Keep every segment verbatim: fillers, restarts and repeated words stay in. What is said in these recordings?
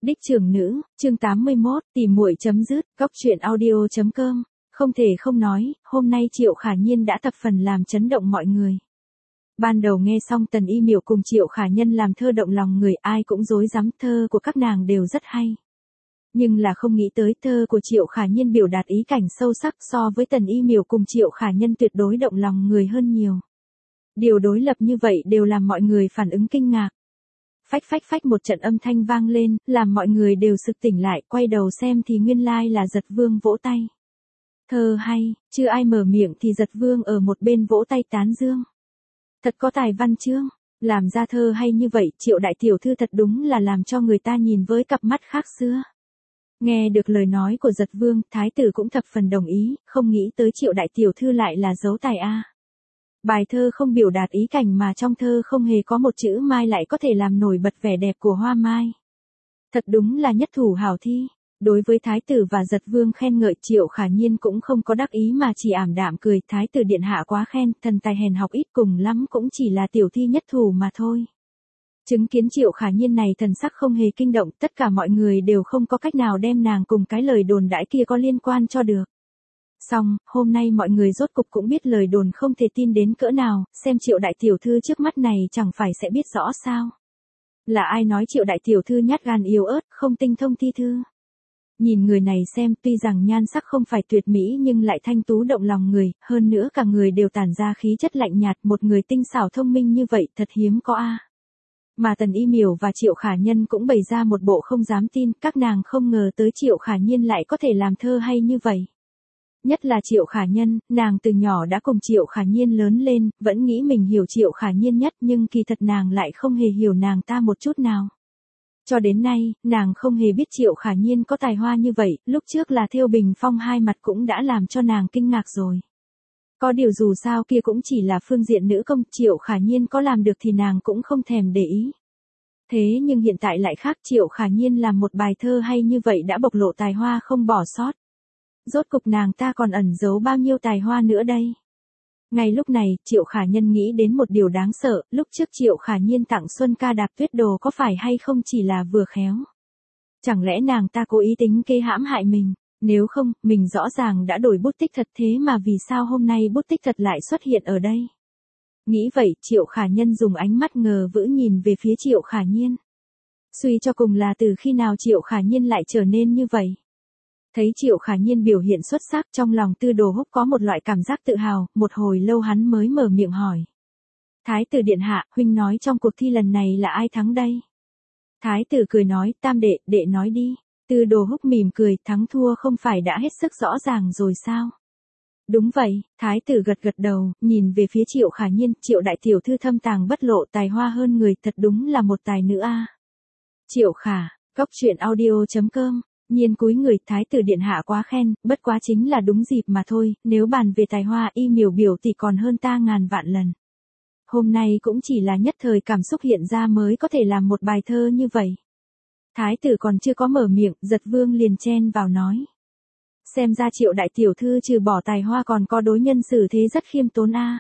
Đích trưởng nữ, chương tám mươi mốt, tỉ muội chấm dứt, góc truyện audio chấm com. Không thể không nói, hôm nay Triệu Khả Nhiên đã thập phần làm chấn động mọi người. Ban đầu nghe xong Tần Y Miểu cùng Triệu Khả Nhân làm thơ động lòng người, ai cũng rối rắm, thơ của các nàng đều rất hay. Nhưng là không nghĩ tới thơ của Triệu Khả Nhiên biểu đạt ý cảnh sâu sắc so với Tần Y Miểu cùng Triệu Khả Nhân tuyệt đối động lòng người hơn nhiều. Điều đối lập như vậy đều làm mọi người phản ứng kinh ngạc. Phách phách phách một trận âm thanh vang lên, làm mọi người đều sực tỉnh lại, quay đầu xem thì nguyên lai là Giật Vương vỗ tay. Thơ hay, chưa ai mở miệng thì Giật Vương ở một bên vỗ tay tán dương. Thật có tài văn chương, làm ra thơ hay như vậy, Triệu đại tiểu thư thật đúng là làm cho người ta nhìn với cặp mắt khác xưa. Nghe được lời nói của Giật Vương, thái tử cũng thập phần đồng ý, không nghĩ tới Triệu đại tiểu thư lại là dấu tài a. Bài thơ không biểu đạt ý cảnh mà trong thơ không hề có một chữ mai lại có thể làm nổi bật vẻ đẹp của hoa mai. Thật đúng là nhất thủ hảo thi. Đối với thái tử và Giật Vương khen ngợi, Triệu Khả Nhiên cũng không có đắc ý mà chỉ ảm đạm cười, thái tử điện hạ quá khen, thần tài hèn học ít, cùng lắm cũng chỉ là tiểu thi nhất thủ mà thôi. Chứng kiến Triệu Khả Nhiên này thần sắc không hề kinh động, tất cả mọi người đều không có cách nào đem nàng cùng cái lời đồn đãi kia có liên quan cho được. Xong, hôm nay mọi người rốt cục cũng biết lời đồn không thể tin đến cỡ nào, xem Triệu đại tiểu thư trước mắt này chẳng phải sẽ biết rõ sao. Là ai nói Triệu đại tiểu thư nhát gan yếu ớt, không tinh thông thi thư. Nhìn người này xem, tuy rằng nhan sắc không phải tuyệt mỹ nhưng lại thanh tú động lòng người, hơn nữa cả người đều tản ra khí chất lạnh nhạt, một người tinh xảo thông minh như vậy thật hiếm có a. Mà Tần Y Miểu và Triệu Khả Nhân cũng bày ra một bộ không dám tin, các nàng không ngờ tới Triệu Khả Nhiên lại có thể làm thơ hay như vậy. Nhất là Triệu Khả Nhân, nàng từ nhỏ đã cùng Triệu Khả Nhiên lớn lên, vẫn nghĩ mình hiểu Triệu Khả Nhiên nhất nhưng kỳ thật nàng lại không hề hiểu nàng ta một chút nào. Cho đến nay, nàng không hề biết Triệu Khả Nhiên có tài hoa như vậy, lúc trước là thêu bình phong hai mặt cũng đã làm cho nàng kinh ngạc rồi. Có điều dù sao kia cũng chỉ là phương diện nữ công, Triệu Khả Nhiên có làm được thì nàng cũng không thèm để ý. Thế nhưng hiện tại lại khác, Triệu Khả Nhiên làm một bài thơ hay như vậy đã bộc lộ tài hoa không bỏ sót. Rốt cục nàng ta còn ẩn giấu bao nhiêu tài hoa nữa đây? Ngay lúc này, Triệu Khả Nhân nghĩ đến một điều đáng sợ, lúc trước Triệu Khả Nhiên tặng Xuân Ca đạp tuyết đồ có phải hay không chỉ là vừa khéo? Chẳng lẽ nàng ta cố ý tính kế hãm hại mình? Nếu không, mình rõ ràng đã đổi bút tích thật thế mà vì sao hôm nay bút tích thật lại xuất hiện ở đây? Nghĩ vậy, Triệu Khả Nhân dùng ánh mắt ngờ vữ nhìn về phía Triệu Khả Nhiên. Suy cho cùng là từ khi nào Triệu Khả Nhiên lại trở nên như vậy? Thấy Triệu Khả Nhiên biểu hiện xuất sắc, trong lòng Tư Đồ Húc có một loại cảm giác tự hào, một hồi lâu hắn mới mở miệng hỏi. Thái tử điện hạ, huynh nói trong cuộc thi lần này là ai thắng đây? Thái tử cười nói, tam đệ, đệ nói đi. Tư Đồ Húc mỉm cười, thắng thua không phải đã hết sức rõ ràng rồi sao? Đúng vậy, thái tử gật gật đầu, nhìn về phía Triệu Khả Nhiên, Triệu đại tiểu thư thâm tàng bất lộ, tài hoa hơn người, thật đúng là một tài nữ a. Triệu Khả, góc truyện audio chấm com. Nhiên cúi người, thái tử điện hạ quá khen, bất quá chính là đúng dịp mà thôi, nếu bàn về tài hoa Y Miểu biểu thì còn hơn ta ngàn vạn lần. Hôm nay cũng chỉ là nhất thời cảm xúc hiện ra mới có thể làm một bài thơ như vậy. Thái tử còn chưa có mở miệng, Giật Vương liền chen vào nói. Xem ra Triệu đại tiểu thư trừ bỏ tài hoa còn có đối nhân xử thế rất khiêm tốn a.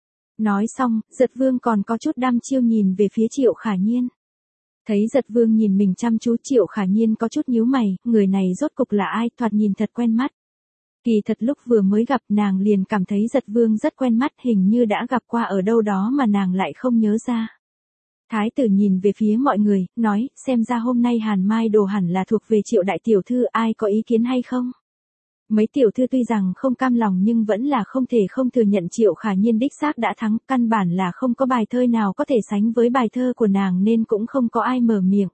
Nói xong, Giật Vương còn có chút đăm chiêu nhìn về phía Triệu Khả Nhiên. Thấy Giật Vương nhìn mình chăm chú, Triệu Khả Nhiên có chút nhíu mày, người này rốt cục là ai, thoạt nhìn thật quen mắt. Kỳ thật lúc vừa mới gặp nàng liền cảm thấy Giật Vương rất quen mắt, hình như đã gặp qua ở đâu đó mà nàng lại không nhớ ra. Thái tử nhìn về phía mọi người, nói, xem ra hôm nay Hàn Mai đồ hẳn là thuộc về Triệu đại tiểu thư, ai có ý kiến hay không? Mấy tiểu thư tuy rằng không cam lòng nhưng vẫn là không thể không thừa nhận Triệu Khả Nhiên đích xác đã thắng, căn bản là không có bài thơ nào có thể sánh với bài thơ của nàng nên cũng không có ai mở miệng.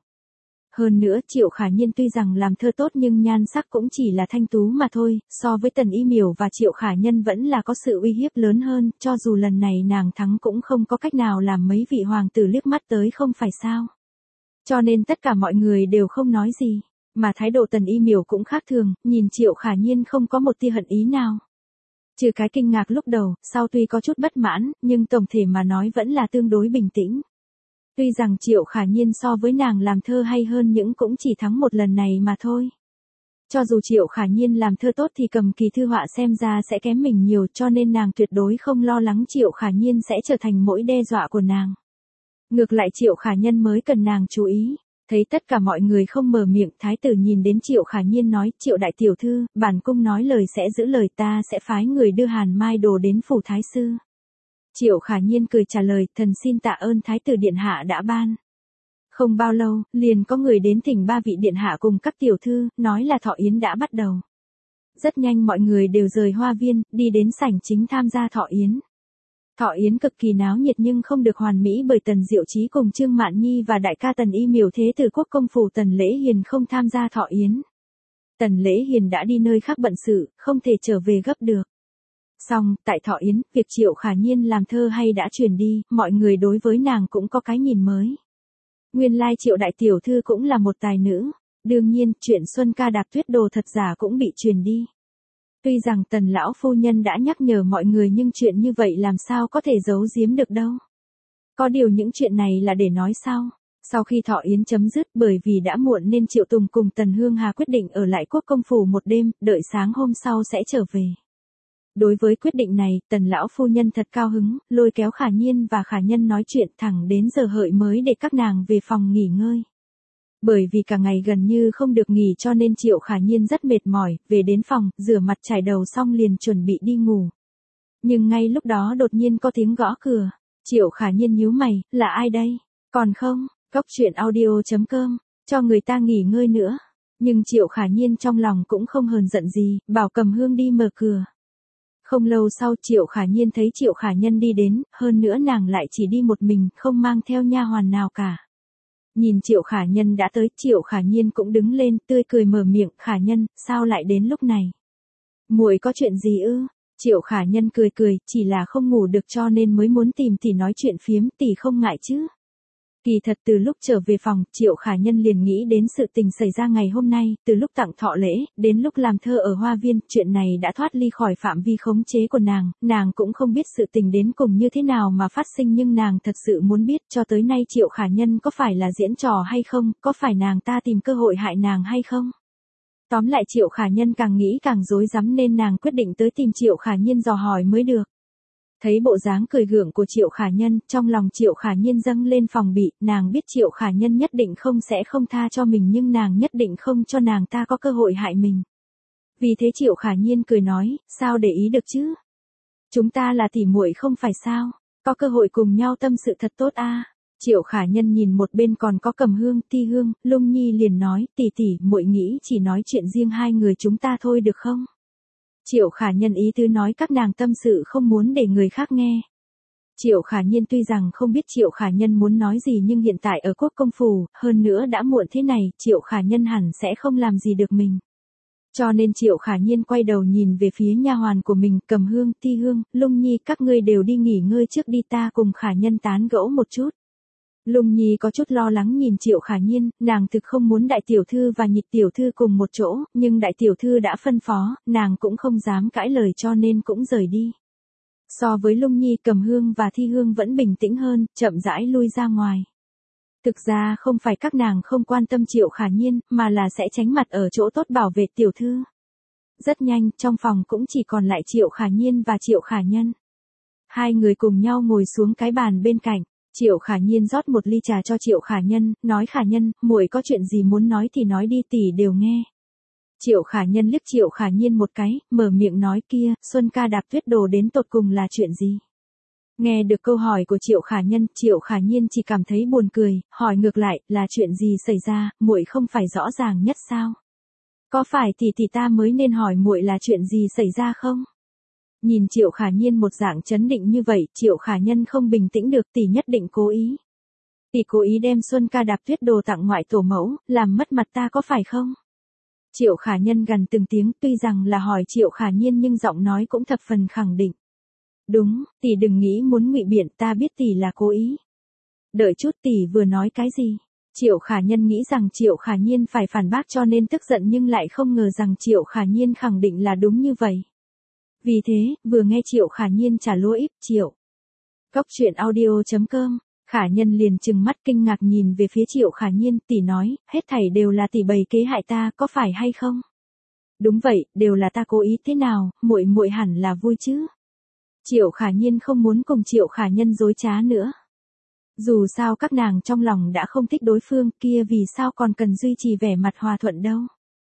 Hơn nữa, Triệu Khả Nhiên tuy rằng làm thơ tốt nhưng nhan sắc cũng chỉ là thanh tú mà thôi, so với Tần Y Miểu và Triệu Khả Nhân vẫn là có sự uy hiếp lớn hơn, cho dù lần này nàng thắng cũng không có cách nào làm mấy vị hoàng tử liếc mắt tới không phải sao. Cho nên tất cả mọi người đều không nói gì. Mà thái độ Tần Y Miểu cũng khác thường, nhìn Triệu Khả Nhiên không có một tia hận ý nào. Trừ cái kinh ngạc lúc đầu, sau tuy có chút bất mãn, nhưng tổng thể mà nói vẫn là tương đối bình tĩnh. Tuy rằng Triệu Khả Nhiên so với nàng làm thơ hay hơn nhưng cũng chỉ thắng một lần này mà thôi. Cho dù Triệu Khả Nhiên làm thơ tốt thì cầm kỳ thư họa xem ra sẽ kém mình nhiều, cho nên nàng tuyệt đối không lo lắng Triệu Khả Nhiên sẽ trở thành mối đe dọa của nàng. Ngược lại Triệu Khả Nhân mới cần nàng chú ý. Thấy tất cả mọi người không mở miệng, thái tử nhìn đến Triệu Khả Nhiên nói, Triệu đại tiểu thư, bản cung nói lời sẽ giữ lời, ta sẽ phái người đưa Hàn Mai Đồ đến phủ thái sư. Triệu Khả Nhiên cười trả lời, thần xin tạ ơn thái tử điện hạ đã ban. Không bao lâu, liền có người đến thỉnh ba vị điện hạ cùng các tiểu thư, nói là thọ yến đã bắt đầu. Rất nhanh mọi người đều rời hoa viên, đi đến sảnh chính tham gia thọ yến. Thọ yến cực kỳ náo nhiệt nhưng không được hoàn mỹ bởi Tần Diệu Chí cùng Trương Mạn Nhi và đại ca Tần Y Miểu thế từ quốc công phủ Tần Lễ Hiền không tham gia thọ yến. Tần Lễ Hiền đã đi nơi khác bận sự, không thể trở về gấp được. Xong, tại thọ yến, việc Triệu Khả Nhiên làm thơ hay đã truyền đi, mọi người đối với nàng cũng có cái nhìn mới. Nguyên lai Triệu đại tiểu thư cũng là một tài nữ, đương nhiên, chuyện Xuân Ca Đạp Tuyết Đồ thật giả cũng bị truyền đi. Tuy rằng Tần lão phu nhân đã nhắc nhở mọi người nhưng chuyện như vậy làm sao có thể giấu giếm được đâu. Có điều những chuyện này là để nói sau. Sau khi thọ yến chấm dứt bởi vì đã muộn nên Triệu Tùng cùng Tần Hương Hà quyết định ở lại quốc công phủ một đêm, đợi sáng hôm sau sẽ trở về. Đối với quyết định này, Tần lão phu nhân thật cao hứng, lôi kéo Khả Nhiên và Khả Nhân nói chuyện thẳng đến giờ hợi mới để các nàng về phòng nghỉ ngơi. Bởi vì cả ngày gần như không được nghỉ cho nên Triệu Khả Nhiên rất mệt mỏi, về đến phòng, rửa mặt chải đầu xong liền chuẩn bị đi ngủ. Nhưng ngay lúc đó đột nhiên có tiếng gõ cửa. Triệu Khả Nhiên nhíu mày, là ai đây? Còn không, cốc truyện audio chấm com, cho người ta nghỉ ngơi nữa. Nhưng Triệu Khả Nhiên trong lòng cũng không hờn giận gì, bảo Cầm Hương đi mở cửa. Không lâu sau Triệu Khả Nhiên thấy Triệu Khả Nhân đi đến, hơn nữa nàng lại chỉ đi một mình, không mang theo nha hoàn nào cả. Nhìn Triệu Khả Nhân đã tới, Triệu Khả Nhiên cũng đứng lên, tươi cười mở miệng, Khả Nhân, sao lại đến lúc này? Muội có chuyện gì ư? Triệu Khả Nhân cười cười, chỉ là không ngủ được cho nên mới muốn tìm tỷ nói chuyện phiếm, tỷ không ngại chứ? Kỳ thật từ lúc trở về phòng, Triệu Khả Nhân liền nghĩ đến sự tình xảy ra ngày hôm nay, từ lúc tặng thọ lễ, đến lúc làm thơ ở hoa viên, chuyện này đã thoát ly khỏi phạm vi khống chế của nàng, nàng cũng không biết sự tình đến cùng như thế nào mà phát sinh nhưng nàng thật sự muốn biết cho tới nay Triệu Khả Nhân có phải là diễn trò hay không, có phải nàng ta tìm cơ hội hại nàng hay không. Tóm lại Triệu Khả Nhân càng nghĩ càng rối rắm nên nàng quyết định tới tìm Triệu Khả Nhiên dò hỏi mới được. Thấy bộ dáng cười gượng của Triệu Khả Nhân, trong lòng Triệu Khả Nhiên dâng lên phòng bị, nàng biết Triệu Khả Nhân nhất định không sẽ không tha cho mình nhưng nàng nhất định không cho nàng ta có cơ hội hại mình. Vì thế Triệu Khả Nhiên cười nói, sao để ý được chứ? Chúng ta là tỉ muội không phải sao? Có cơ hội cùng nhau tâm sự thật tốt a. Triệu Khả Nhân nhìn một bên còn có Cầm Hương, Ti Hương, Lung Nhi liền nói, tỷ tỷ, muội nghĩ chỉ nói chuyện riêng hai người chúng ta thôi được không? Triệu Khả Nhân ý tứ nói các nàng tâm sự không muốn để người khác nghe. Triệu Khả Nhiên tuy rằng không biết Triệu Khả Nhân muốn nói gì nhưng hiện tại ở quốc công phủ, hơn nữa đã muộn thế này, Triệu Khả Nhân hẳn sẽ không làm gì được mình. Cho nên Triệu Khả Nhiên quay đầu nhìn về phía nha hoàn của mình, Cầm Hương, Ti Hương, Lung Nhi, các ngươi đều đi nghỉ ngơi trước đi, ta cùng Khả Nhân tán gẫu một chút. Lung Nhi có chút lo lắng nhìn Triệu Khả Nhiên, nàng thực không muốn đại tiểu thư và nhị tiểu thư cùng một chỗ, nhưng đại tiểu thư đã phân phó, nàng cũng không dám cãi lời cho nên cũng rời đi. So với Lung Nhi, Cầm Hương và Thi Hương vẫn bình tĩnh hơn, chậm rãi lui ra ngoài. Thực ra không phải các nàng không quan tâm Triệu Khả Nhiên, mà là sẽ tránh mặt ở chỗ tốt bảo vệ tiểu thư. Rất nhanh, trong phòng cũng chỉ còn lại Triệu Khả Nhiên và Triệu Khả Nhân. Hai người cùng nhau ngồi xuống cái bàn bên cạnh. Triệu Khả Nhiên rót một ly trà cho Triệu Khả Nhân, nói Khả Nhân, muội có chuyện gì muốn nói thì nói đi, tỷ đều nghe. Triệu Khả Nhân liếc Triệu Khả Nhiên một cái, mở miệng nói kia, Xuân Ca Đạp Tuyết Đồ đến tột cùng là chuyện gì? Nghe được câu hỏi của Triệu Khả Nhân, Triệu Khả Nhiên chỉ cảm thấy buồn cười, hỏi ngược lại, là chuyện gì xảy ra, muội không phải rõ ràng nhất sao? Có phải tỷ tỷ ta mới nên hỏi muội là chuyện gì xảy ra không? Nhìn Triệu Khả Nhiên một dạng chấn định như vậy, Triệu Khả Nhân không bình tĩnh được, tỷ nhất định cố ý. Tỷ cố ý đem Xuân Ca Đạp Tuyết Đồ tặng ngoại tổ mẫu, làm mất mặt ta có phải không? Triệu Khả Nhân gằn từng tiếng, tuy rằng là hỏi Triệu Khả Nhiên nhưng giọng nói cũng thập phần khẳng định. Đúng, tỷ đừng nghĩ muốn ngụy biện, ta biết tỷ là cố ý. Đợi chút, tỷ vừa nói cái gì? Triệu Khả Nhân nghĩ rằng Triệu Khả Nhiên phải phản bác cho nên tức giận nhưng lại không ngờ rằng Triệu Khả Nhiên khẳng định là đúng như vậy. Vì thế, vừa nghe Triệu Khả Nhiên trả lúa íp, Triệu. Cốc truyện audio chấm com, Khả Nhân liền trừng mắt kinh ngạc nhìn về phía Triệu Khả Nhiên, tỷ nói, hết thảy đều là tỷ bày kế hại ta, có phải hay không? Đúng vậy, đều là ta cố ý, thế nào, muội muội hẳn là vui chứ? Triệu Khả Nhiên không muốn cùng Triệu Khả Nhân dối trá nữa. Dù sao các nàng trong lòng đã không thích đối phương kia vì sao còn cần duy trì vẻ mặt hòa thuận đâu.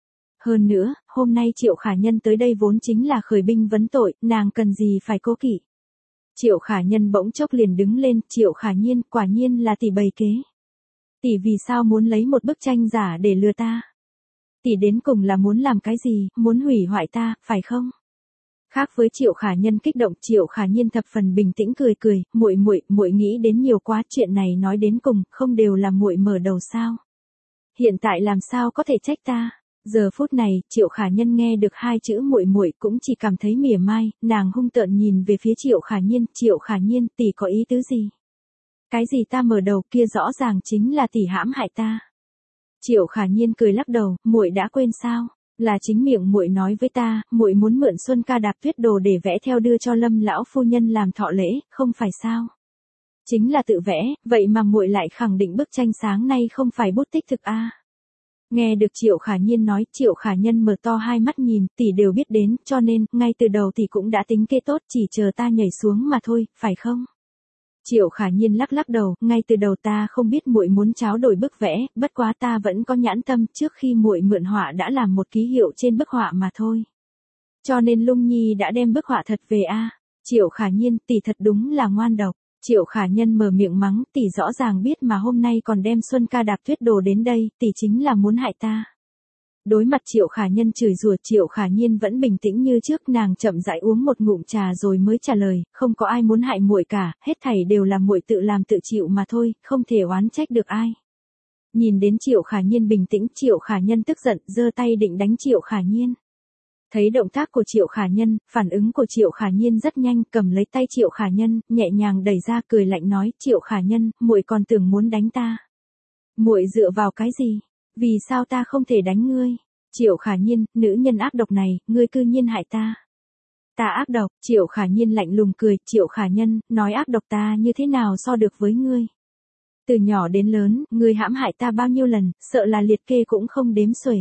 Hơn nữa, hôm nay Triệu Khả Nhân tới đây vốn chính là khởi binh vấn tội, nàng cần gì phải cố kỵ. Triệu Khả Nhân bỗng chốc liền đứng lên, Triệu Khả Nhiên, quả nhiên là tỷ bày kế. Tỷ vì sao muốn lấy một bức tranh giả để lừa ta? Tỷ đến cùng là muốn làm cái gì, muốn hủy hoại ta, phải không? Khác với Triệu Khả Nhân kích động, Triệu Khả Nhiên thập phần bình tĩnh cười cười, muội muội, muội nghĩ đến nhiều quá, chuyện này nói đến cùng, không đều là muội mở đầu sao? Hiện tại làm sao có thể trách ta? Giờ phút này, Triệu Khả Nhân nghe được hai chữ muội muội cũng chỉ cảm thấy mỉa mai, nàng hung tợn nhìn về phía Triệu Khả Nhiên, Triệu Khả Nhiên, tỷ có ý tứ gì? Cái gì ta mở đầu kia rõ ràng chính là tỷ hãm hại ta. Triệu Khả Nhiên cười lắc đầu, muội đã quên sao? Là chính miệng muội nói với ta, muội muốn mượn Xuân Ca Đạp Tuyết Đồ để vẽ theo đưa cho Lâm lão phu nhân làm thọ lễ, không phải sao? Chính là tự vẽ, vậy mà muội lại khẳng định bức tranh sáng nay không phải bút tích thực a. À? Nghe được Triệu Khả Nhiên nói, Triệu Khả Nhân mở to hai mắt nhìn, tỷ đều biết đến, cho nên, ngay từ đầu tỷ cũng đã tính kế tốt, chỉ chờ ta nhảy xuống mà thôi, phải không? Triệu Khả Nhiên lắc lắc đầu, ngay từ đầu ta không biết muội muốn tráo đổi bức vẽ, bất quá ta vẫn có nhãn tâm, trước khi muội mượn họa đã làm một ký hiệu trên bức họa mà thôi. Cho nên Lung Nhi đã đem bức họa thật về a. À? Triệu Khả Nhiên, tỷ thật đúng là ngoan độc. Triệu Khả Nhân mở miệng mắng, tỷ rõ ràng biết mà hôm nay còn đem Xuân Ca Đạp Tuyết Đồ đến đây, tỷ chính là muốn hại ta. Đối mặt Triệu Khả Nhân chửi rủa, Triệu Khả Nhiên vẫn bình tĩnh như trước, nàng chậm rãi uống một ngụm trà rồi mới trả lời, không có ai muốn hại muội cả, hết thảy đều là muội tự làm tự chịu mà thôi, không thể oán trách được ai. Nhìn đến Triệu Khả Nhiên bình tĩnh, Triệu Khả Nhân tức giận, giơ tay định đánh Triệu Khả Nhiên. Thấy động tác của Triệu Khả Nhân, phản ứng của Triệu Khả Nhiên rất nhanh, cầm lấy tay Triệu Khả Nhân, nhẹ nhàng đẩy ra, cười lạnh nói, Triệu Khả Nhân, muội còn tưởng muốn đánh ta. Muội dựa vào cái gì? Vì sao ta không thể đánh ngươi? Triệu Khả Nhiên, nữ nhân ác độc này, ngươi cư nhiên hại ta. Ta ác độc, Triệu Khả Nhiên lạnh lùng cười, Triệu Khả Nhân, nói ác độc ta như thế nào so được với ngươi? Từ nhỏ đến lớn, ngươi hãm hại ta bao nhiêu lần, sợ là liệt kê cũng không đếm xuể.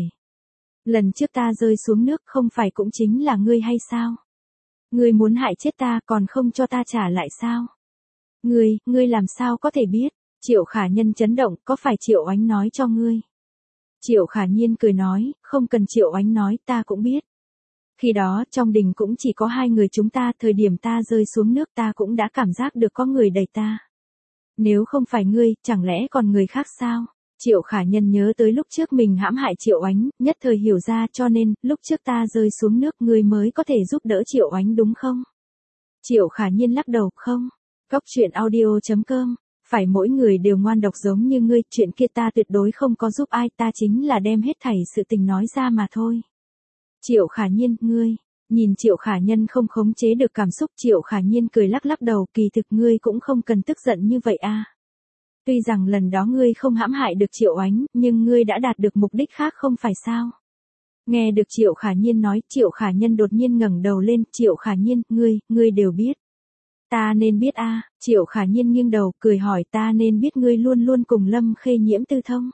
Lần trước ta rơi xuống nước không phải cũng chính là ngươi hay sao? Ngươi muốn hại chết ta còn không cho ta trả lại sao? Ngươi, ngươi làm sao có thể biết? Triệu Khả Nhân chấn động, có phải Triệu Oánh nói cho ngươi? Triệu Khả Nhiên cười nói, không cần Triệu Oánh nói, ta cũng biết. Khi đó, trong đình cũng chỉ có hai người chúng ta, thời điểm ta rơi xuống nước ta cũng đã cảm giác được có người đẩy ta. Nếu không phải ngươi, chẳng lẽ còn người khác sao? Triệu Khả Nhân nhớ tới lúc trước mình hãm hại Triệu Oánh, nhất thời hiểu ra, cho nên, lúc trước ta rơi xuống nước ngươi mới có thể giúp đỡ Triệu Oánh đúng không? Triệu Khả Nhiên lắc đầu, không. Cóc truyện audio chấm com, phải mỗi người đều ngoan độc giống như ngươi, chuyện kia ta tuyệt đối không có giúp ai, ta chính là đem hết thảy sự tình nói ra mà thôi. Triệu Khả Nhiên, ngươi, nhìn Triệu Khả Nhân không khống chế được cảm xúc, Triệu Khả Nhiên cười lắc lắc đầu, kỳ thực ngươi cũng không cần tức giận như vậy a. À. Tuy rằng lần đó ngươi không hãm hại được Triệu Oánh, nhưng ngươi đã đạt được mục đích khác không phải sao? Nghe được Triệu Khả Nhiên nói, Triệu Khả Nhân đột nhiên ngẩng đầu lên, Triệu Khả Nhiên, ngươi, ngươi đều biết. Ta nên biết a. À? Triệu Khả Nhiên nghiêng đầu, cười hỏi, ta nên biết ngươi luôn luôn cùng Lâm Khê Nhiễm tư thông.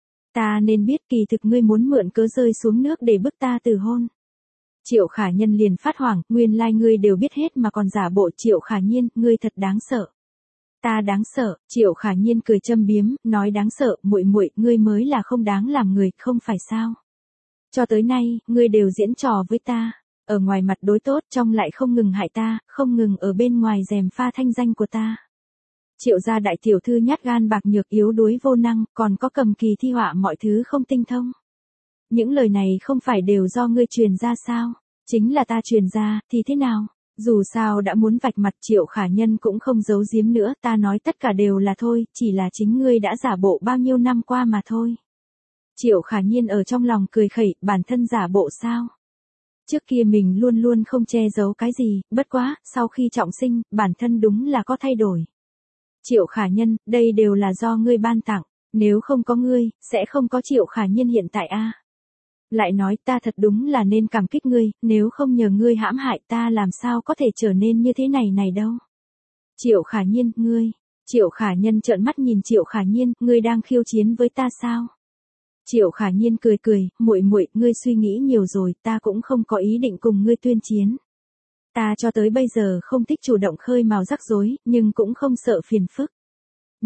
Ta nên biết kỳ thực ngươi muốn mượn cớ rơi xuống nước để bức ta từ hôn. Triệu Khả Nhân liền phát hoảng, nguyên lai like ngươi đều biết hết mà còn giả bộ. Triệu Khả Nhiên, ngươi thật đáng sợ. Ta đáng sợ, Triệu Khả Nhiên cười châm biếm, nói đáng sợ, muội muội, ngươi mới là không đáng làm người, không phải sao? Cho tới nay, ngươi đều diễn trò với ta, ở ngoài mặt đối tốt, trong lại không ngừng hại ta, không ngừng ở bên ngoài gièm pha thanh danh của ta. Triệu gia đại tiểu thư nhát gan bạc nhược yếu đuối vô năng, còn có cầm kỳ thi họa mọi thứ không tinh thông. Những lời này không phải đều do ngươi truyền ra sao? Chính là ta truyền ra, thì thế nào? Dù sao đã muốn vạch mặt, Triệu Khả Nhân cũng không giấu giếm nữa, ta nói tất cả đều là thôi, chỉ là chính ngươi đã giả bộ bao nhiêu năm qua mà thôi. Triệu Khả Nhiên ở trong lòng cười khẩy, bản thân giả bộ sao? Trước kia mình luôn luôn không che giấu cái gì, bất quá, sau khi trọng sinh, bản thân đúng là có thay đổi. Triệu Khả Nhân, đây đều là do ngươi ban tặng, nếu không có ngươi, sẽ không có Triệu Khả Nhiên hiện tại a. À. Lại nói ta thật đúng là nên cảm kích ngươi, nếu không nhờ ngươi hãm hại ta làm sao có thể trở nên như thế này này đâu. Triệu Khả Nhiên, ngươi, Triệu Khả Nhân trợn mắt nhìn Triệu Khả Nhiên, ngươi đang khiêu chiến với ta sao? Triệu Khả Nhiên cười cười, muội muội, ngươi suy nghĩ nhiều rồi, ta cũng không có ý định cùng ngươi tuyên chiến. Ta cho tới bây giờ không thích chủ động khơi mào rắc rối, nhưng cũng không sợ phiền phức.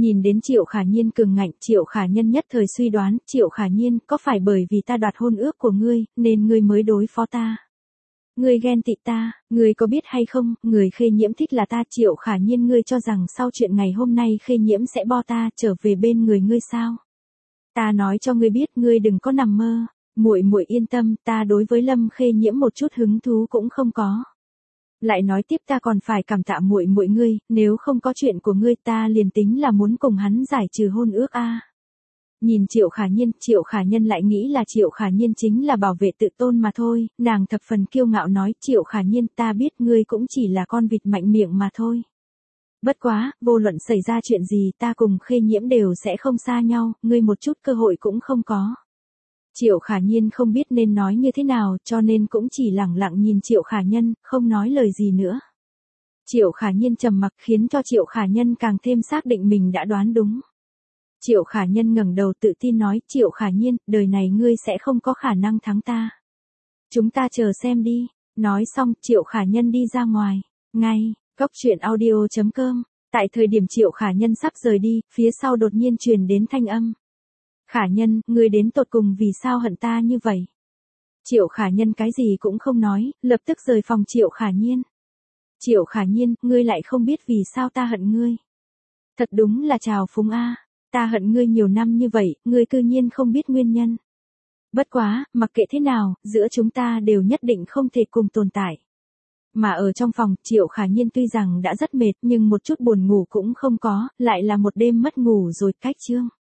Nhìn đến Triệu Khả Nhiên cường ngạnh, Triệu Khả Nhân nhất thời suy đoán, Triệu Khả Nhiên, có phải bởi vì ta đoạt hôn ước của ngươi, nên ngươi mới đối phó ta? Ngươi ghen tị ta, ngươi có biết hay không, người Khê Nhiễm thích là ta. Triệu Khả Nhiên, ngươi cho rằng sau chuyện ngày hôm nay Khê Nhiễm sẽ bo ta trở về bên người ngươi sao? Ta nói cho ngươi biết, ngươi đừng có nằm mơ. Muội muội yên tâm, ta đối với Lâm Khê Nhiễm một chút hứng thú cũng không có. Lại nói tiếp, ta còn phải cảm tạ muội muội ngươi, nếu không có chuyện của ngươi ta liền tính là muốn cùng hắn giải trừ hôn ước a. Nhìn Triệu Khả Nhiên, Triệu Khả Nhân lại nghĩ là Triệu Khả Nhiên chính là bảo vệ tự tôn mà thôi, nàng thập phần kiêu ngạo nói, Triệu Khả Nhiên, ta biết ngươi cũng chỉ là con vịt mạnh miệng mà thôi. Bất quá, vô luận xảy ra chuyện gì ta cùng Khê Nhiễm đều sẽ không xa nhau, ngươi một chút cơ hội cũng không có. Triệu Khả Nhiên không biết nên nói như thế nào, cho nên cũng chỉ lẳng lặng nhìn Triệu Khả Nhân, không nói lời gì nữa. Triệu Khả Nhiên trầm mặc khiến cho Triệu Khả Nhân càng thêm xác định mình đã đoán đúng. Triệu Khả Nhân ngẩng đầu tự tin nói, Triệu Khả Nhiên, đời này ngươi sẽ không có khả năng thắng ta. Chúng ta chờ xem đi. Nói xong, Triệu Khả Nhân đi ra ngoài. Ngay, Cốc Truyện Audio chấm com. Tại thời điểm Triệu Khả Nhân sắp rời đi, phía sau đột nhiên truyền đến thanh âm. Khả Nhân, ngươi đến tột cùng vì sao hận ta như vậy? Triệu Khả Nhân cái gì cũng không nói, lập tức rời phòng Triệu Khả Nhiên. Triệu Khả Nhiên, ngươi lại không biết vì sao ta hận ngươi. Thật đúng là trào phúng a, ta hận ngươi nhiều năm như vậy, ngươi cư nhiên không biết nguyên nhân. Bất quá, mặc kệ thế nào, giữa chúng ta đều nhất định không thể cùng tồn tại. Mà ở trong phòng, Triệu Khả Nhiên tuy rằng đã rất mệt nhưng một chút buồn ngủ cũng không có, lại là một đêm mất ngủ rồi. Cách chương